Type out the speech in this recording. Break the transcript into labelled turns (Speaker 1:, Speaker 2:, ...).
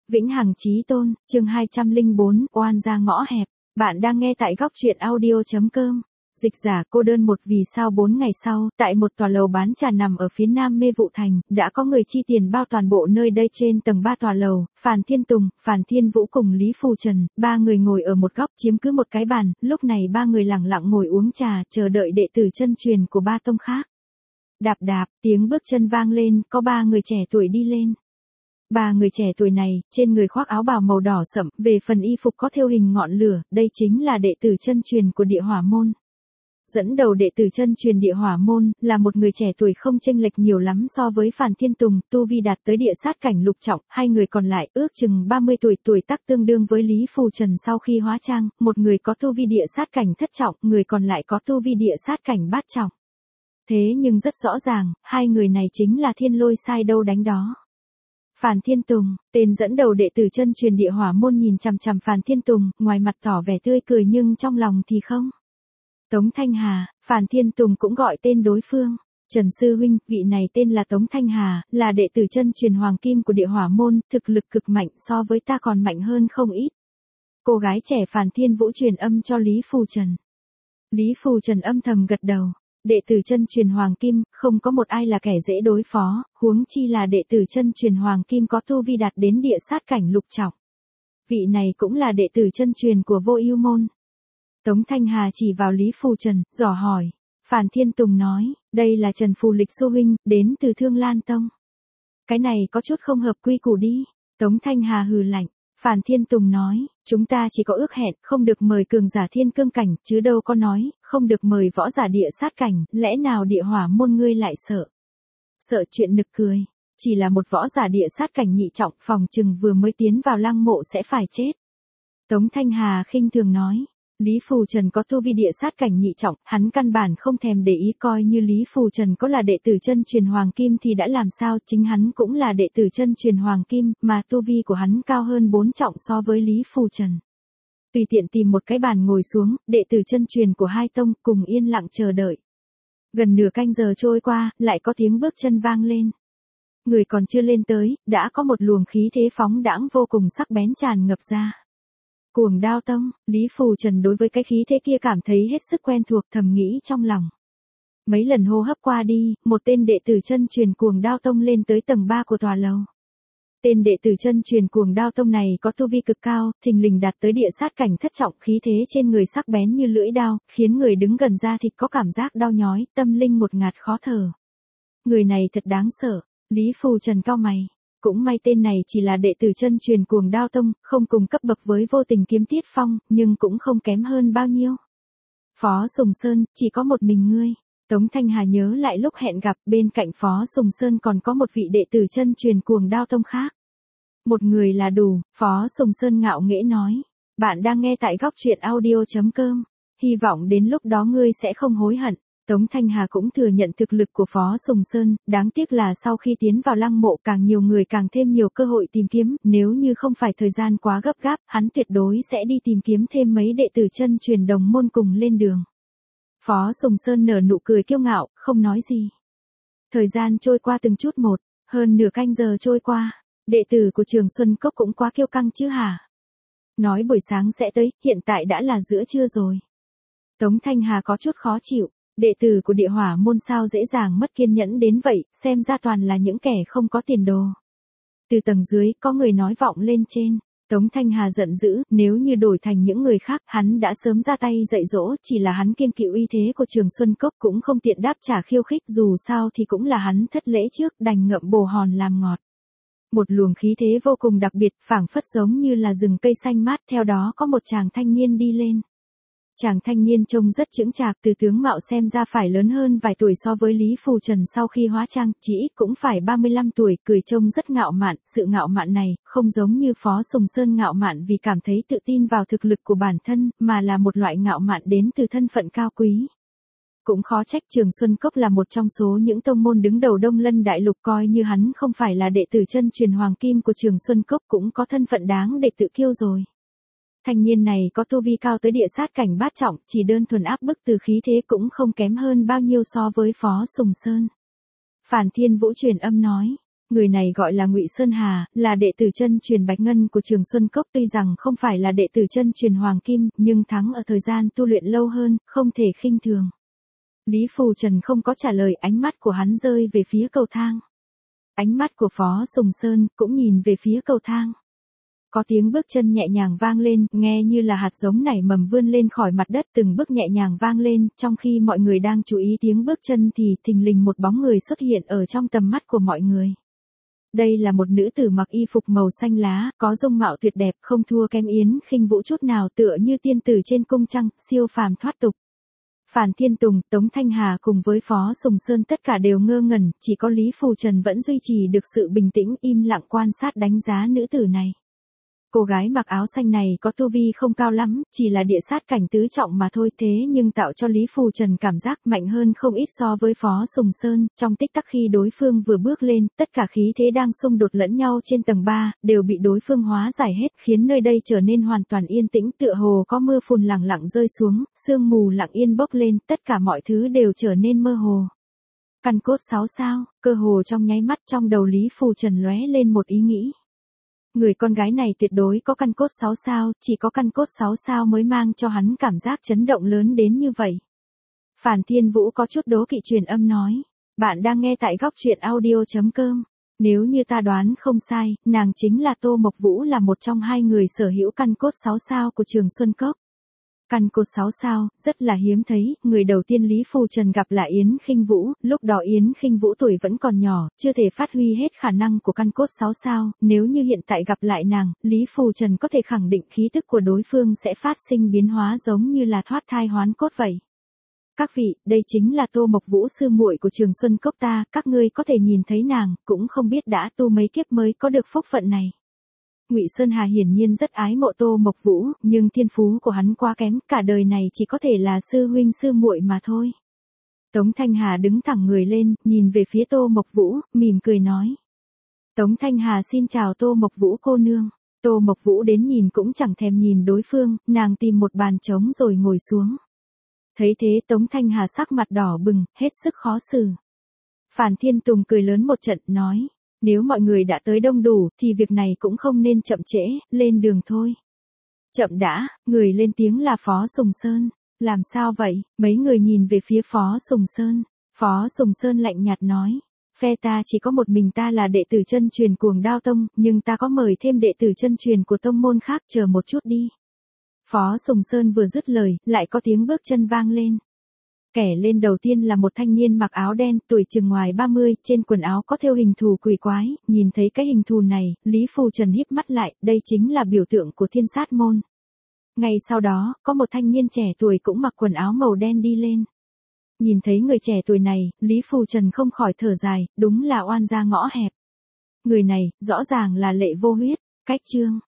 Speaker 1: Vĩnh hằng chí tôn, chương 204, oan ra ngõ hẹp. Bạn đang nghe tại góc truyện audio.com. Dịch giả cô đơn một. Vì sao 4 ngày sau, tại một tòa lầu bán trà nằm ở phía nam Mê Vụ Thành, đã có người chi tiền bao toàn bộ nơi đây. Trên tầng 3 tòa lầu, Phàn Thiên Tùng, Phàn Thiên Vũ cùng Lý Phù Trần, ba người ngồi ở một góc chiếm cứ một cái bàn. Lúc này ba người lặng lặng ngồi uống trà, chờ đợi đệ tử chân truyền của ba tông khác. Đạp đạp, tiếng bước chân vang lên, có ba người trẻ tuổi đi lên. Ba người trẻ tuổi này, trên người khoác áo bào màu đỏ sẫm, về phần y phục có thêu hình ngọn lửa, đây chính là đệ tử chân truyền của Địa Hỏa môn. Dẫn đầu đệ tử chân truyền Địa Hỏa môn, là một người trẻ tuổi không chênh lệch nhiều lắm so với Phàn Thiên Tùng, tu vi đạt tới địa sát cảnh lục trọng, hai người còn lại ước chừng 30 tuổi, tuổi tác tương đương với Lý Phù Trần sau khi hóa trang, một người có tu vi địa sát cảnh thất trọng, người còn lại có tu vi địa sát cảnh bát trọng. Thế nhưng rất rõ ràng, hai người này chính là thiên lôi sai đâu đánh đó. Phàn Thiên Tùng, tên dẫn đầu đệ tử chân truyền Địa Hỏa môn nhìn chằm chằm Phàn Thiên Tùng, ngoài mặt tỏ vẻ tươi cười nhưng trong lòng thì không. Tống Thanh Hà, Phàn Thiên Tùng cũng gọi tên đối phương. Trần Sư Huynh, vị này tên là Tống Thanh Hà, là đệ tử chân truyền Hoàng Kim của Địa Hỏa môn, thực lực cực mạnh, so với ta còn mạnh hơn không ít. Cô gái trẻ Phàn Thiên Vũ truyền âm cho Lý Phù Trần. Lý Phù Trần âm thầm gật đầu. Đệ tử chân truyền Hoàng Kim, không có một ai là kẻ dễ đối phó, huống chi là đệ tử chân truyền Hoàng Kim có tu vi đạt đến địa sát cảnh lục trọng. Vị này cũng là đệ tử chân truyền của Vô Ưu môn. Tống Thanh Hà chỉ vào Lý Phù Trần, dò hỏi. Phàn Thiên Tùng nói, đây là Trần Phù Lịch Sư Huynh, đến từ Thương Lan Tông. Cái này có chút không hợp quy củ đi. Tống Thanh Hà hừ lạnh. Phàn Thiên Tùng nói, chúng ta chỉ có ước hẹn, không được mời cường giả thiên cương cảnh, chứ đâu có nói, không được mời võ giả địa sát cảnh, lẽ nào Địa Hỏa môn ngươi lại sợ? Sợ chuyện nực cười, chỉ là một võ giả địa sát cảnh nhị trọng, phòng chừng vừa mới tiến vào lăng mộ sẽ phải chết. Tống Thanh Hà khinh thường nói, Lý Phù Trần có tu vi địa sát cảnh nhị trọng, hắn căn bản không thèm để ý, coi như Lý Phù Trần có là đệ tử chân truyền Hoàng Kim thì đã làm sao, chính hắn cũng là đệ tử chân truyền Hoàng Kim, mà tu vi của hắn cao hơn 4 trọng so với Lý Phù Trần. Tùy tiện tìm một cái bàn ngồi xuống, đệ tử chân truyền của hai tông cùng yên lặng chờ đợi. Gần nửa canh giờ trôi qua, lại có tiếng bước chân vang lên. Người còn chưa lên tới, đã có một luồng khí thế phóng đãng vô cùng sắc bén tràn ngập ra. Cuồng Đao Tông, Lý Phù Trần đối với cái khí thế kia cảm thấy hết sức quen thuộc, thầm nghĩ trong lòng. Mấy lần hô hấp qua đi, một tên đệ tử chân truyền Cuồng Đao Tông lên tới tầng 3 của tòa lầu. Tên đệ tử chân truyền Cuồng Đao Tông này có tu vi cực cao, thình lình đạt tới địa sát cảnh thất trọng, khí thế trên người sắc bén như lưỡi đao, khiến người đứng gần da thịt có cảm giác đau nhói, tâm linh một ngạt khó thở. Người này thật đáng sợ, Lý Phù Trần cau mày. Cũng may tên này chỉ là đệ tử chân truyền Cuồng Đao Tông, không cùng cấp bậc với Vô Tình Kiếm Tiết Phong, nhưng cũng không kém hơn bao nhiêu. Phó Sùng Sơn, chỉ có một mình ngươi. Tống Thanh Hà nhớ lại lúc hẹn gặp, bên cạnh Phó Sùng Sơn còn có một vị đệ tử chân truyền Cuồng Đao Tông khác. Một người là đủ, Phó Sùng Sơn ngạo nghễ nói. Bạn đang nghe tại góc truyện audio.com. Hy vọng đến lúc đó ngươi sẽ không hối hận. Tống Thanh Hà cũng thừa nhận thực lực của Phó Sùng Sơn, đáng tiếc là sau khi tiến vào lăng mộ càng nhiều người càng thêm nhiều cơ hội tìm kiếm, nếu như không phải thời gian quá gấp gáp, hắn tuyệt đối sẽ đi tìm kiếm thêm mấy đệ tử chân truyền đồng môn cùng lên đường. Phó Sùng Sơn nở nụ cười kiêu ngạo, không nói gì. Thời gian trôi qua từng chút một, hơn nửa canh giờ trôi qua, đệ tử của Trường Xuân Cốc cũng quá kiêu căng chứ hả? Nói buổi sáng sẽ tới, hiện tại đã là giữa trưa rồi. Tống Thanh Hà có chút khó chịu. Đệ tử của Địa Hỏa môn sao dễ dàng mất kiên nhẫn đến vậy, xem ra toàn là những kẻ không có tiền đồ. Từ tầng dưới, có người nói vọng lên trên. Tống Thanh Hà giận dữ, nếu như đổi thành những người khác, hắn đã sớm ra tay dạy dỗ, chỉ là hắn kiêng kỵ uy thế của Trường Xuân Cốc cũng không tiện đáp trả khiêu khích, dù sao thì cũng là hắn thất lễ trước, đành ngậm bồ hòn làm ngọt. Một luồng khí thế vô cùng đặc biệt, phảng phất giống như là rừng cây xanh mát, theo đó có một chàng thanh niên đi lên. Chàng thanh niên trông rất chững chạc, từ tướng mạo xem ra phải lớn hơn vài tuổi so với Lý Phù Trần sau khi hóa trang, chỉ ít cũng phải 35 tuổi, cười trông rất ngạo mạn, sự ngạo mạn này, không giống như Phó Sùng Sơn ngạo mạn vì cảm thấy tự tin vào thực lực của bản thân, mà là một loại ngạo mạn đến từ thân phận cao quý. Cũng khó trách Trường Xuân Cốc là một trong số những tông môn đứng đầu Đông Lân Đại Lục, coi như hắn không phải là đệ tử chân truyền Hoàng Kim của Trường Xuân Cốc cũng có thân phận đáng để tự kiêu rồi. Thanh niên này có tu vi cao tới địa sát cảnh bát trọng, chỉ đơn thuần áp bức từ khí thế cũng không kém hơn bao nhiêu so với Phó Sùng Sơn. Phàn Thiên Vũ truyền âm nói, Người này gọi là Ngụy Sơn Hà, là đệ tử chân truyền Bạch Ngân của Trường Xuân Cốc, tuy rằng không phải là đệ tử chân truyền Hoàng Kim, nhưng thắng ở thời gian tu luyện lâu hơn, không thể khinh thường. Lý Phù Trần không có trả lời, ánh mắt của hắn rơi về phía cầu thang. Ánh mắt của Phó Sùng Sơn cũng nhìn về phía cầu thang. Có tiếng bước chân nhẹ nhàng vang lên, nghe như là hạt giống nảy mầm vươn lên khỏi mặt đất, từng bước nhẹ nhàng vang lên, trong khi mọi người đang chú ý tiếng bước chân thì thình lình một bóng người xuất hiện ở trong tầm mắt của mọi người. Đây là một nữ tử mặc y phục màu xanh lá, có dung mạo tuyệt đẹp, không thua kém Yến Khinh Vũ chút nào, tựa như tiên tử trên cung trăng, siêu phàm thoát tục. Phàn Thiên Tùng, Tống Thanh Hà cùng với Phó Sùng Sơn tất cả đều ngơ ngẩn, chỉ có Lý Phù Trần vẫn duy trì được sự bình tĩnh, im lặng quan sát đánh giá nữ tử này. Cô gái mặc áo xanh này có tu vi không cao lắm, chỉ là địa sát cảnh tứ trọng mà thôi, thế nhưng tạo cho Lý Phù Trần cảm giác mạnh hơn không ít so với Phó Sùng Sơn. Trong tích tắc khi đối phương vừa bước lên, tất cả khí thế đang xung đột lẫn nhau trên tầng 3, đều bị đối phương hóa giải hết, khiến nơi đây trở nên hoàn toàn yên tĩnh, tựa hồ có mưa phùn lặng lặng rơi xuống, sương mù lặng yên bốc lên, tất cả mọi thứ đều trở nên mơ hồ. Căn cốt 6 sao, cơ hồ trong nháy mắt trong đầu Lý Phù Trần lóe lên một ý nghĩ. Người con gái này tuyệt đối có căn cốt 6 sao, chỉ có căn cốt 6 sao mới mang cho hắn cảm giác chấn động lớn đến như vậy. Phàn Thiên Vũ có chút đố kỵ truyền âm nói, bạn đang nghe tại góc truyện audio.com. Nếu như ta đoán không sai, nàng chính là Tô Mộc Vũ, là một trong hai người sở hữu căn cốt 6 sao của Trường Xuân Cốc. Căn cốt 6 sao, rất là hiếm thấy, người đầu tiên Lý Phù Trần gặp là Yến Khinh Vũ, lúc đó Yến Khinh Vũ tuổi vẫn còn nhỏ, chưa thể phát huy hết khả năng của căn cốt 6 sao, nếu như hiện tại gặp lại nàng, Lý Phù Trần có thể khẳng định khí tức của đối phương sẽ phát sinh biến hóa giống như là thoát thai hoán cốt vậy. Các vị, đây chính là Tô Mộc Vũ, sư muội của Trường Xuân Cốc ta, các ngươi có thể nhìn thấy nàng, cũng không biết đã tu mấy kiếp mới có được phúc phận này. Ngụy Sơn Hà hiển nhiên rất ái mộ Tô Mộc Vũ, nhưng thiên phú của hắn quá kém, cả đời này chỉ có thể là sư huynh sư muội mà thôi. Tống Thanh Hà đứng thẳng người lên, nhìn về phía Tô Mộc Vũ, mỉm cười nói. Tống Thanh Hà xin chào Tô Mộc Vũ cô nương. Tô Mộc Vũ đến nhìn cũng chẳng thèm nhìn đối phương, nàng tìm một bàn trống rồi ngồi xuống. Thấy thế Tống Thanh Hà sắc mặt đỏ bừng, hết sức khó xử. Phàn Thiên Tùng cười lớn một trận, nói. Nếu mọi người đã tới đông đủ, thì việc này cũng không nên chậm trễ, lên đường thôi. Chậm đã, người lên tiếng là Phó Sùng Sơn. Làm sao vậy? Mấy người nhìn về phía Phó Sùng Sơn. Phó Sùng Sơn lạnh nhạt nói. Phe ta chỉ có một mình ta là đệ tử chân truyền Cuồng Đao Tông, nhưng ta có mời thêm đệ tử chân truyền của tông môn khác, chờ một chút đi. Phó Sùng Sơn vừa dứt lời, lại có tiếng bước chân vang lên. Kẻ lên đầu tiên là một thanh niên mặc áo đen, tuổi chừng ngoài 30, trên quần áo có thêu hình thù quỷ quái, nhìn thấy cái hình thù này, Lý Phù Trần híp mắt lại, đây chính là biểu tượng của Thiên Sát môn. Ngay sau đó, có một thanh niên trẻ tuổi cũng mặc quần áo màu đen đi lên. Nhìn thấy người trẻ tuổi này, Lý Phù Trần không khỏi thở dài, đúng là oan gia ngõ hẹp. Người này, rõ ràng là Lệ Vô Huyết. Cách chương